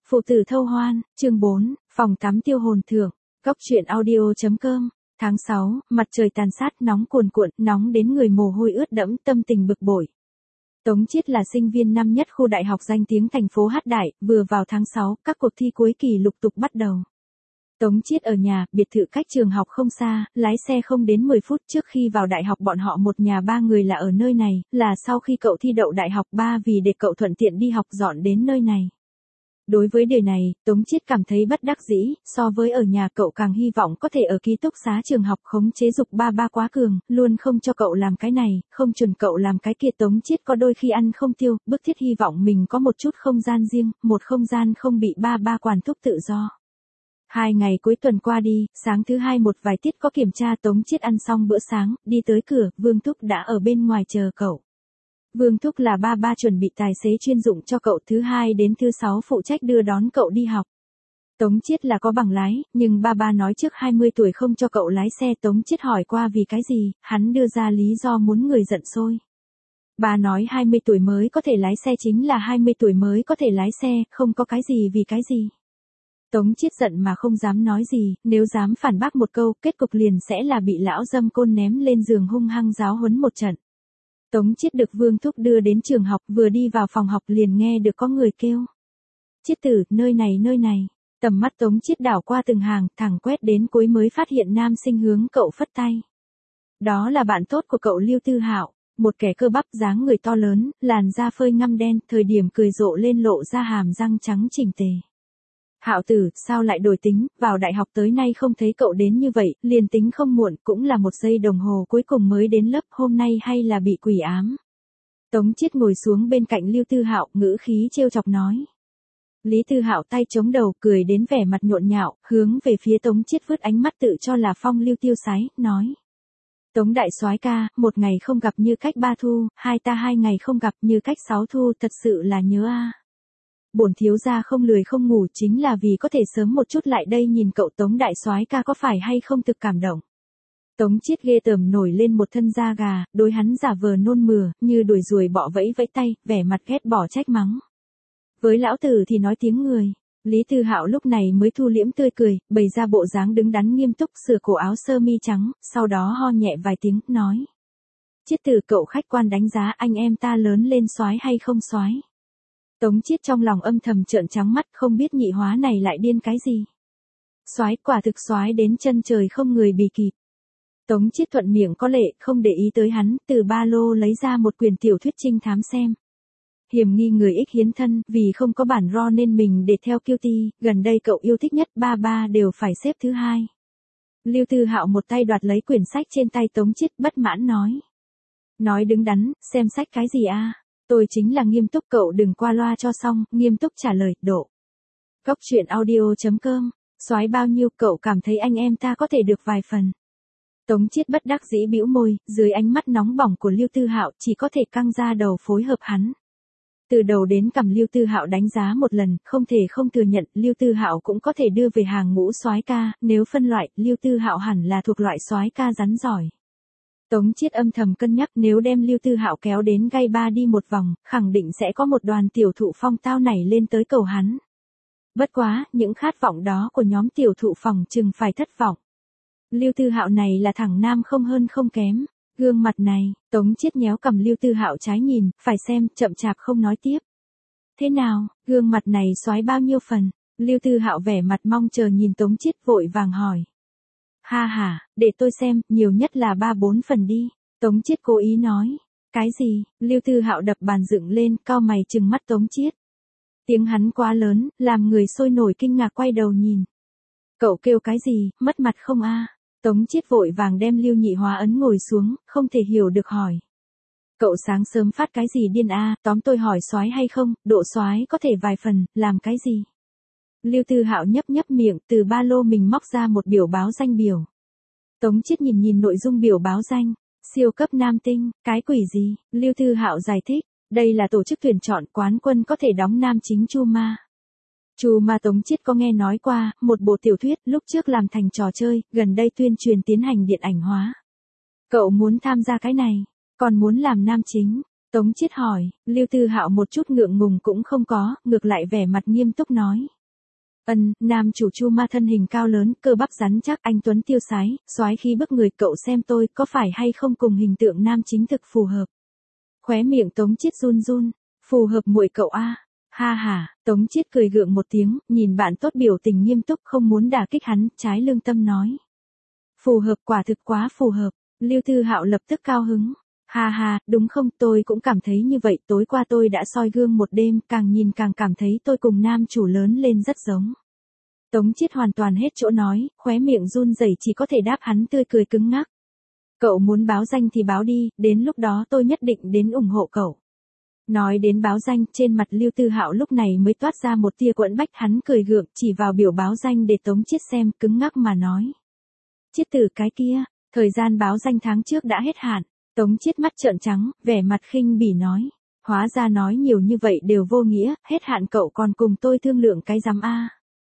Phụ tử thâu hoan, chương 4, phòng tắm tiêu hồn thưởng, góc truyện audio.com. Tháng 6, mặt trời tàn sát nóng cuồn cuộn, nóng đến người mồ hôi ướt đẫm, tâm tình bực bội. Tống Chiết là sinh viên năm nhất khu đại học danh tiếng thành phố Hát Đại, vừa vào tháng 6, các cuộc thi cuối kỳ lục tục bắt đầu. Tống Chiết ở nhà, biệt thự cách trường học không xa, lái xe không đến 10 phút. Trước khi vào đại học bọn họ một nhà ba người là ở nơi này, là sau khi cậu thi đậu đại học ba vì để cậu thuận tiện đi học dọn đến nơi này. Đối với điều này, Tống Chiết cảm thấy bất đắc dĩ, so với ở nhà cậu càng hy vọng có thể ở ký túc xá trường học khống chế dục ba quá cường, luôn không cho cậu làm cái này, không chuẩn cậu làm cái kia. Tống Chiết có đôi khi ăn không tiêu, bức thiết hy vọng mình có một chút không gian riêng, một không gian không bị ba quản thúc tự do. 2 ngày cuối tuần qua đi, sáng thứ hai một vài tiết có kiểm tra. Tống Chiết ăn xong bữa sáng, đi tới cửa, Vương Thúc đã ở bên ngoài chờ cậu. Vương Thúc là ba chuẩn bị tài xế chuyên dụng cho cậu, thứ hai đến thứ sáu phụ trách đưa đón cậu đi học. Tống Chiết là có bằng lái, nhưng ba nói trước 20 tuổi không cho cậu lái xe. Tống Chiết hỏi qua vì cái gì, hắn đưa ra lý do muốn người giận sôi. Ba nói 20 tuổi mới có thể lái xe chính là 20 tuổi mới có thể lái xe, không có cái gì vì cái gì. Tống Chiết giận mà không dám nói gì, nếu dám phản bác một câu, kết cục liền sẽ là bị lão dâm côn ném lên giường hung hăng giáo huấn một trận. Tống Chiết được Vương Thúc đưa đến trường học, vừa đi vào phòng học liền nghe được có người kêu. Chiết tử, nơi này. Tầm mắt Tống Chiết đảo qua từng hàng, thẳng quét đến cuối mới phát hiện nam sinh hướng cậu phất tay. Đó là bạn tốt của cậu Lưu Tư Hạo, một kẻ cơ bắp dáng người to lớn, làn da phơi ngăm đen, thời điểm cười rộ lên lộ ra hàm răng trắng chỉnh tề. Hạo tử, sao lại đổi tính, vào đại học tới nay không thấy cậu đến như vậy, liền tính không muộn, cũng là 1 giây đồng hồ cuối cùng mới đến lớp, hôm nay hay là bị quỷ ám. Tống Chiết ngồi xuống bên cạnh Lưu Tư Hạo, ngữ khí trêu chọc nói. Lý Tư Hạo tay chống đầu, cười đến vẻ mặt nhộn nhạo, hướng về phía Tống Chiết vứt ánh mắt tự cho là phong lưu tiêu sái, nói. Tống đại soái ca, 1 ngày không gặp như cách 3 thu, ta 2 ngày không gặp như cách 6 thu, thật sự là nhớ a. Bổn thiếu gia không lười không ngủ chính là vì có thể sớm một chút lại đây nhìn cậu. Tống đại soái ca có phải hay không thực cảm động. Tống Chiết ghê tởm nổi lên một thân da gà, đối hắn giả vờ nôn mửa, như đuổi ruồi bọ vẫy tay, vẻ mặt ghét bỏ trách mắng. Với lão tử thì nói tiếng người. Lý Tư Hạo lúc này mới thu liễm tươi cười, bày ra bộ dáng đứng đắn nghiêm túc, sửa cổ áo sơ mi trắng, sau đó ho nhẹ vài tiếng, nói. Chiết tử, cậu khách quan đánh giá anh em ta lớn lên soái hay không soái. Tống Chiết trong lòng âm thầm trợn trắng mắt, không biết nhị hóa này lại điên cái gì. Soái, quả thực soái đến chân trời không người bì kịp. Tống Chiết thuận miệng có lệ, không để ý tới hắn, từ ba lô lấy ra một quyển tiểu thuyết trinh thám xem. Hiểm nghi người ích hiến thân, vì không có bản ro nên mình để theo Cutie, gần đây cậu yêu thích nhất ba đều phải xếp thứ 2. Lưu Tư Hạo một tay đoạt lấy quyển sách trên tay Tống Chiết, bất mãn nói. Nói đứng đắn, xem sách cái gì a? Tôi chính là nghiêm túc, cậu đừng qua loa cho xong, nghiêm túc trả lời, độ. Góc truyện audio.com, soái bao nhiêu, cậu cảm thấy anh em ta có thể được vài phần. Tống Chiết bất đắc dĩ bĩu môi, dưới ánh mắt nóng bỏng của Lưu Tư Hạo chỉ có thể căng ra đầu phối hợp hắn. Từ đầu đến cằm Lưu Tư Hạo đánh giá một lần, không thể không thừa nhận, Lưu Tư Hạo cũng có thể đưa về hàng ngũ soái ca, nếu phân loại, Lưu Tư Hạo hẳn là thuộc loại soái ca rắn giỏi. Tống Chiết âm thầm cân nhắc, nếu đem Lưu Tư Hạo kéo đến Gay Bar đi một vòng, khẳng định sẽ có một đoàn tiểu thụ phong tao nảy lên tới cầu hắn. Bất quá, những khát vọng đó của nhóm tiểu thụ phòng chừng phải thất vọng. Lưu Tư Hạo này là thằng nam không hơn không kém. Gương mặt này, Tống Chiết nhéo cầm Lưu Tư Hạo trái nhìn, phải xem, chậm chạp không nói tiếp. Thế nào, gương mặt này soái bao nhiêu phần? Lưu Tư Hạo vẻ mặt mong chờ nhìn Tống Chiết, vội vàng hỏi. Ha, để tôi xem, nhiều nhất là 3-4 phần đi. Tống Chiết cố ý nói. Cái gì? Lưu Tư Hạo đập bàn dựng lên, cau mày trừng mắt Tống Chiết. Tiếng hắn quá lớn, làm người sôi nổi kinh ngạc quay đầu nhìn. Cậu kêu cái gì, mất mặt không a? Tống Chiết vội vàng đem Lưu Nhị Hóa ấn ngồi xuống, không thể hiểu được hỏi. Cậu sáng sớm phát cái gì điên a? Tóm tôi hỏi soái hay không, độ soái có thể vài phần, làm cái gì? Lưu Tư Hạo nhấp miệng, từ ba lô mình móc ra một biểu báo danh biểu. Tống Chiết nhìn nội dung biểu báo danh, siêu cấp nam tinh, cái quỷ gì? Lưu Tư Hạo giải thích, đây là tổ chức tuyển chọn, quán quân có thể đóng nam chính Chu Ma. Chu Ma Tống Chiết có nghe nói qua, một bộ tiểu thuyết, lúc trước làm thành trò chơi, gần đây tuyên truyền tiến hành điện ảnh hóa. Cậu muốn tham gia cái này, còn muốn làm nam chính? Tống Chiết hỏi, Lưu Tư Hạo một chút ngượng ngùng cũng không có, ngược lại vẻ mặt nghiêm túc nói. Nam chủ Chu Ma thân hình cao lớn, cơ bắp rắn chắc, anh tuấn tiêu sái, soái khí bức người, cậu xem tôi có phải hay không cùng hình tượng nam chính thực phù hợp. Khóe miệng Tống Chiết run run, phù hợp muội cậu a. Ha ha, Tống Chiết cười gượng một tiếng, nhìn bạn tốt biểu tình nghiêm túc không muốn đả kích hắn, trái lương tâm nói. Phù hợp, quả thực quá phù hợp. Lưu Thư Hạo lập tức cao hứng. Ha ha, đúng không, tôi cũng cảm thấy như vậy, tối qua tôi đã soi gương một đêm, càng nhìn càng cảm thấy tôi cùng nam chủ lớn lên rất giống. Tống Chiết hoàn toàn hết chỗ nói, khóe miệng run rẩy chỉ có thể đáp hắn tươi cười cứng ngắc. Cậu muốn báo danh thì báo đi, đến lúc đó tôi nhất định đến ủng hộ cậu. Nói đến báo danh, trên mặt Lưu Tư Hạo lúc này mới toát ra một tia quẫn bách, hắn cười gượng, chỉ vào biểu báo danh để Tống Chiết xem, cứng ngắc mà nói. Chiết tử cái kia, thời gian báo danh tháng trước đã hết hạn. Tống Chiết mắt trợn trắng, vẻ mặt khinh bỉ nói. Hóa ra nói nhiều như vậy đều vô nghĩa, hết hạn cậu còn cùng tôi thương lượng cái rắm a.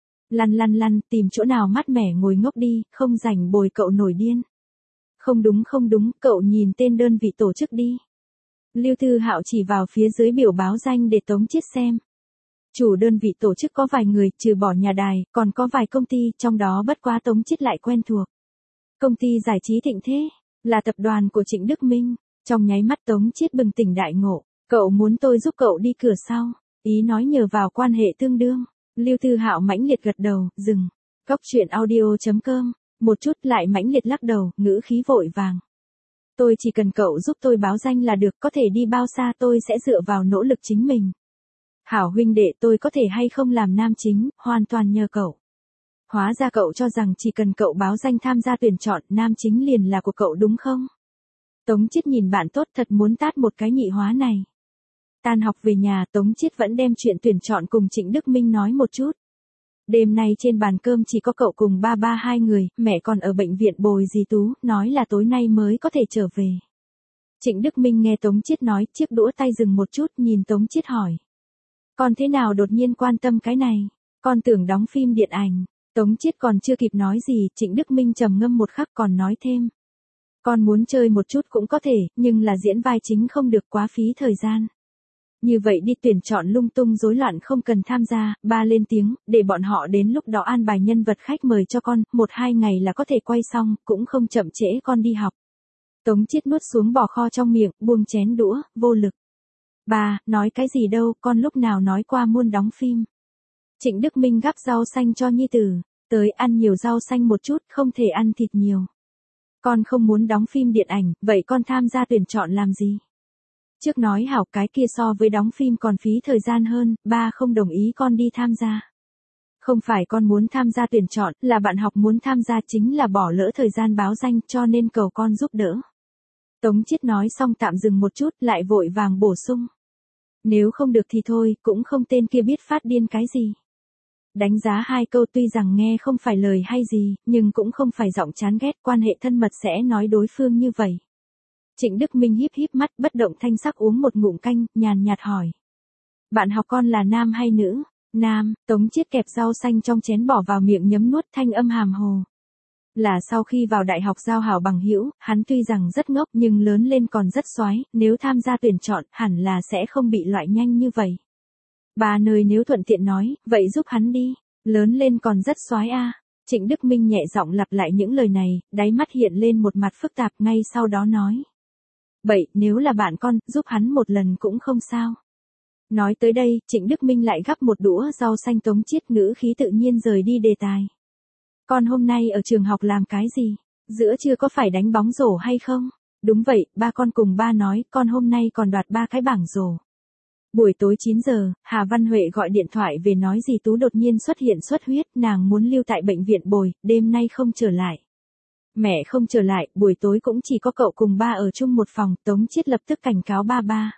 Lăn, tìm chỗ nào mát mẻ ngồi ngốc đi, không rảnh bồi cậu nổi điên. Không đúng, cậu nhìn tên đơn vị tổ chức đi. Lưu Thư Hạo chỉ vào phía dưới biểu báo danh để Tống Chiết xem. Chủ đơn vị tổ chức có vài người, trừ bỏ nhà đài, còn có vài công ty, trong đó bất quá Tống Chiết lại quen thuộc. Công ty giải trí Thịnh Thế, là tập đoàn của Trịnh Đức Minh. Trong nháy mắt Tống Chiết bừng tỉnh đại ngộ, cậu muốn tôi giúp cậu đi cửa sau, ý nói nhờ vào quan hệ tương đương. Lưu Thư Hạo mãnh liệt gật đầu, dừng. Cóc truyện audio.com, một chút lại mãnh liệt lắc đầu, ngữ khí vội vàng. Tôi chỉ cần cậu giúp tôi báo danh là được, có thể đi bao xa tôi sẽ dựa vào nỗ lực chính mình. Hảo huynh đệ, tôi có thể hay không làm nam chính, hoàn toàn nhờ cậu. Hóa ra cậu cho rằng chỉ cần cậu báo danh tham gia tuyển chọn, nam chính liền là của cậu đúng không? Tống Chiết nhìn bạn tốt thật muốn tát một cái nhị hóa này. Tan học về nhà, Tống Chiết vẫn đem chuyện tuyển chọn cùng Trịnh Đức Minh nói một chút. Đêm nay trên bàn cơm chỉ có cậu cùng ba hai người, mẹ còn ở bệnh viện bồi dì Tú, nói là tối nay mới có thể trở về. Trịnh Đức Minh nghe Tống Chiết nói, chiếc đũa tay dừng một chút, nhìn Tống Chiết hỏi. Con thế nào đột nhiên quan tâm cái này? Con tưởng đóng phim điện ảnh. Tống Chiết còn chưa kịp nói gì, Trịnh Đức Minh trầm ngâm một khắc còn nói thêm. Con muốn chơi một chút cũng có thể, nhưng là diễn vai chính không được quá phí thời gian. Như vậy đi tuyển chọn lung tung rối loạn không cần tham gia, ba lên tiếng, để bọn họ đến lúc đó an bài nhân vật khách mời cho con, 1-2 ngày là có thể quay xong, cũng không chậm trễ con đi học. Tống Chiết nuốt xuống bò kho trong miệng, buông chén đũa, vô lực. Bà, nói cái gì đâu, con lúc nào nói qua muốn đóng phim. Trịnh Đức Minh gắp rau xanh cho nhi tử, tới ăn nhiều rau xanh một chút, không thể ăn thịt nhiều. Con không muốn đóng phim điện ảnh, vậy con tham gia tuyển chọn làm gì? Trước nói hảo cái kia so với đóng phim còn phí thời gian hơn, ba không đồng ý con đi tham gia. Không phải con muốn tham gia tuyển chọn, là bạn học muốn tham gia chính là bỏ lỡ thời gian báo danh cho nên cầu con giúp đỡ. Tống Chiết nói xong tạm dừng một chút lại vội vàng bổ sung. Nếu không được thì thôi, cũng không tên kia biết phát điên cái gì. Đánh giá 2 câu tuy rằng nghe không phải lời hay gì, nhưng cũng không phải giọng chán ghét, quan hệ thân mật sẽ nói đối phương như vậy. Trịnh Đức Minh híp mắt, bất động thanh sắc uống một ngụm canh, nhàn nhạt hỏi. Bạn học con là nam hay nữ? Nam. Tống Chiết kẹp rau xanh trong chén bỏ vào miệng nhấm nuốt, thanh âm hàm hồ. Là sau khi vào đại học giao hảo bằng hữu, hắn tuy rằng rất ngốc nhưng lớn lên còn rất soái, nếu tham gia tuyển chọn, hẳn là sẽ không bị loại nhanh như vậy. Bà nơi nếu thuận tiện nói, vậy giúp hắn đi, lớn lên còn rất soái a. Trịnh Đức Minh nhẹ giọng lặp lại những lời này, đáy mắt hiện lên một mặt phức tạp, ngay sau đó nói. Vậy, nếu là bạn con, giúp hắn một lần cũng không sao. Nói tới đây, Trịnh Đức Minh lại gắp một đũa rau xanh. Tống Chiết ngữ khí tự nhiên rời đi đề tài. Con hôm nay ở trường học làm cái gì? Giữa trưa có phải đánh bóng rổ hay không? Đúng vậy, ba con cùng ba nói, con hôm nay còn đoạt 3 cái bảng rổ. Buổi tối 9 giờ, Hà Văn Huệ gọi điện thoại về nói dì Tú đột nhiên xuất hiện xuất huyết, nàng muốn lưu tại bệnh viện bồi, đêm nay không trở lại. Mẹ không trở lại, buổi tối cũng chỉ có cậu cùng ba ở chung một phòng, Tống Chiết lập tức cảnh cáo ba.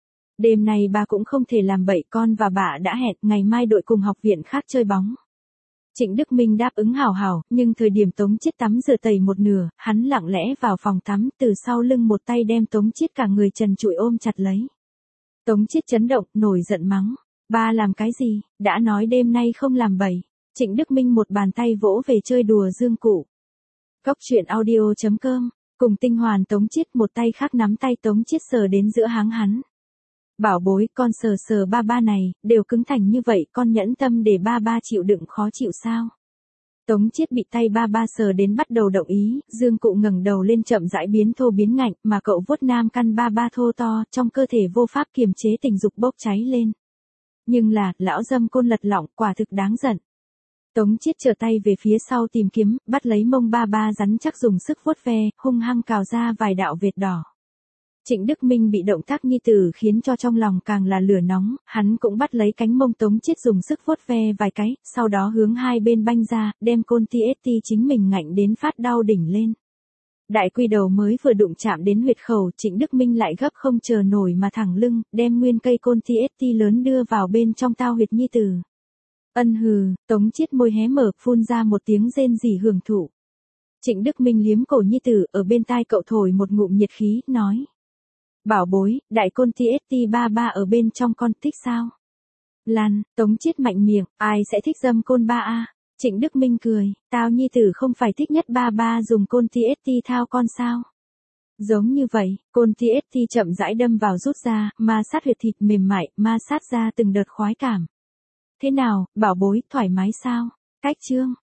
Đêm nay ba cũng không thể làm bậy, con và bà đã hẹn, ngày mai đội cùng học viện khác chơi bóng. Trịnh Đức Minh đáp ứng hào, nhưng thời điểm Tống Chiết tắm rửa tẩy một nửa, hắn lặng lẽ vào phòng tắm, từ sau lưng một tay đem Tống Chiết cả người trần trụi ôm chặt lấy. Tống Chiết chấn động, nổi giận mắng. Ba làm cái gì, đã nói đêm nay không làm bậy. Trịnh Đức Minh một bàn tay vỗ về chơi đùa dương cụ. Cóc truyện audio.com, cùng tinh hoàn Tống Chiết, một tay khác nắm tay Tống Chiết sờ đến giữa háng hắn. Bảo bối, con sờ sờ ba ba này, đều cứng thành như vậy, con nhẫn tâm để ba ba chịu đựng khó chịu sao? Tống Chiết bị tay ba ba sờ đến bắt đầu động ý, dương cụ ngẩng đầu lên chậm rãi biến thô biến ngạnh, mà cậu vuốt nam căn ba ba thô to, trong cơ thể vô pháp kiềm chế tình dục bốc cháy lên. Nhưng là, lão dâm côn lật lọng, quả thực đáng giận. Tống Chiết trở tay về phía sau tìm kiếm, bắt lấy mông ba ba rắn chắc dùng sức vuốt ve, hung hăng cào ra vài đạo vệt đỏ. Trịnh Đức Minh bị động tác nhi tử khiến cho trong lòng càng là lửa nóng, hắn cũng bắt lấy cánh mông Tống Chiết dùng sức vuốt ve vài cái, sau đó hướng hai bên banh ra, đem côn TST chính mình ngạnh đến phát đau đỉnh lên. Đại quy đầu mới vừa đụng chạm đến huyệt khẩu, Trịnh Đức Minh lại gấp không chờ nổi mà thẳng lưng, đem nguyên cây côn TST lớn đưa vào bên trong tao huyệt nhi tử. Ân hừ, Tống Chiết môi hé mở, phun ra một tiếng rên rỉ hưởng thụ. Trịnh Đức Minh liếm cổ nhi tử, ở bên tai cậu thổi một ngụm nhiệt khí, nói. Bảo bối, đại côn TST ba ba ở bên trong con thích sao? Lan, Tống Chiết mạnh miệng, ai sẽ thích dâm côn ba a? Trịnh Đức Minh cười, tao nhi tử không phải thích nhất ba ba dùng côn TST thao con sao? Giống như vậy, côn TST chậm rãi đâm vào rút ra, ma sát huyệt thịt mềm mại, ma sát ra từng đợt khoái cảm. Thế nào, bảo bối, thoải mái sao? Cách chương.